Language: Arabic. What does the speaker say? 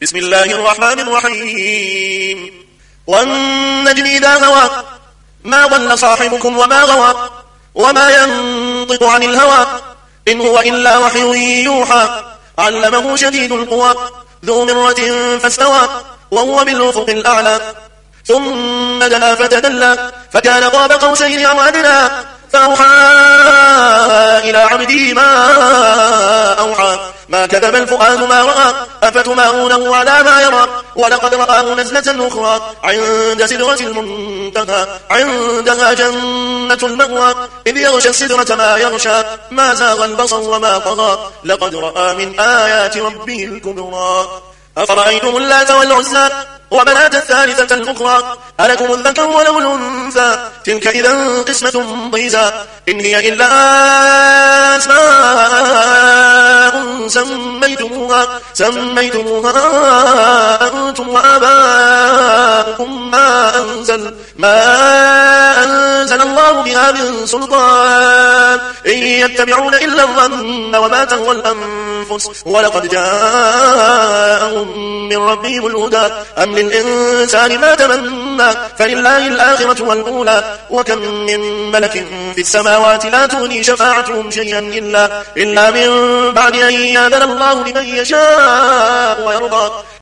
بسم الله الرحمن الرحيم والنجم إذا هوى ما ضل صاحبكم وما غوى وما ينطق عن الهوى إن هو إلا وحي يوحى علمه شديد القوى ذو مرة فاستوى وهو بالأفق الأعلى ثم دنا فتدلى فكان قاب قوسين أو أدنى فأوحى إلى عبده ما أوحى ما كذب الفؤاد ما رأى أفتمارونه على ما يرى ولقد رآه نزلة أخرى عند سدرة المنتهى عندها جنة المأوى إذ يغشى السدرة ما يغشى ما زاغ البصر وما طغى لقد رأى من آيات ربه الكبرى أفرأيتم اللات والعزى ومناة الثالثة الأخرى ألكم الذكر وله الأنثى تلك إذا قسمة ضيزى إن هي إلا أسماء سميتموها أنتم وآباؤكم ما أنزل الله بها من سلطان إن يتبعون إلا الظن وما تهوى الأنفس ولقد جاءهم من ربهم الهدى أم للإنسان ما تمنى فلله الآخرة والأولى وكم من ملك في السماوات لا تغني شفاعتهم شيئا إلا من بعد أن يأذن الله لمن يشاء ويرضى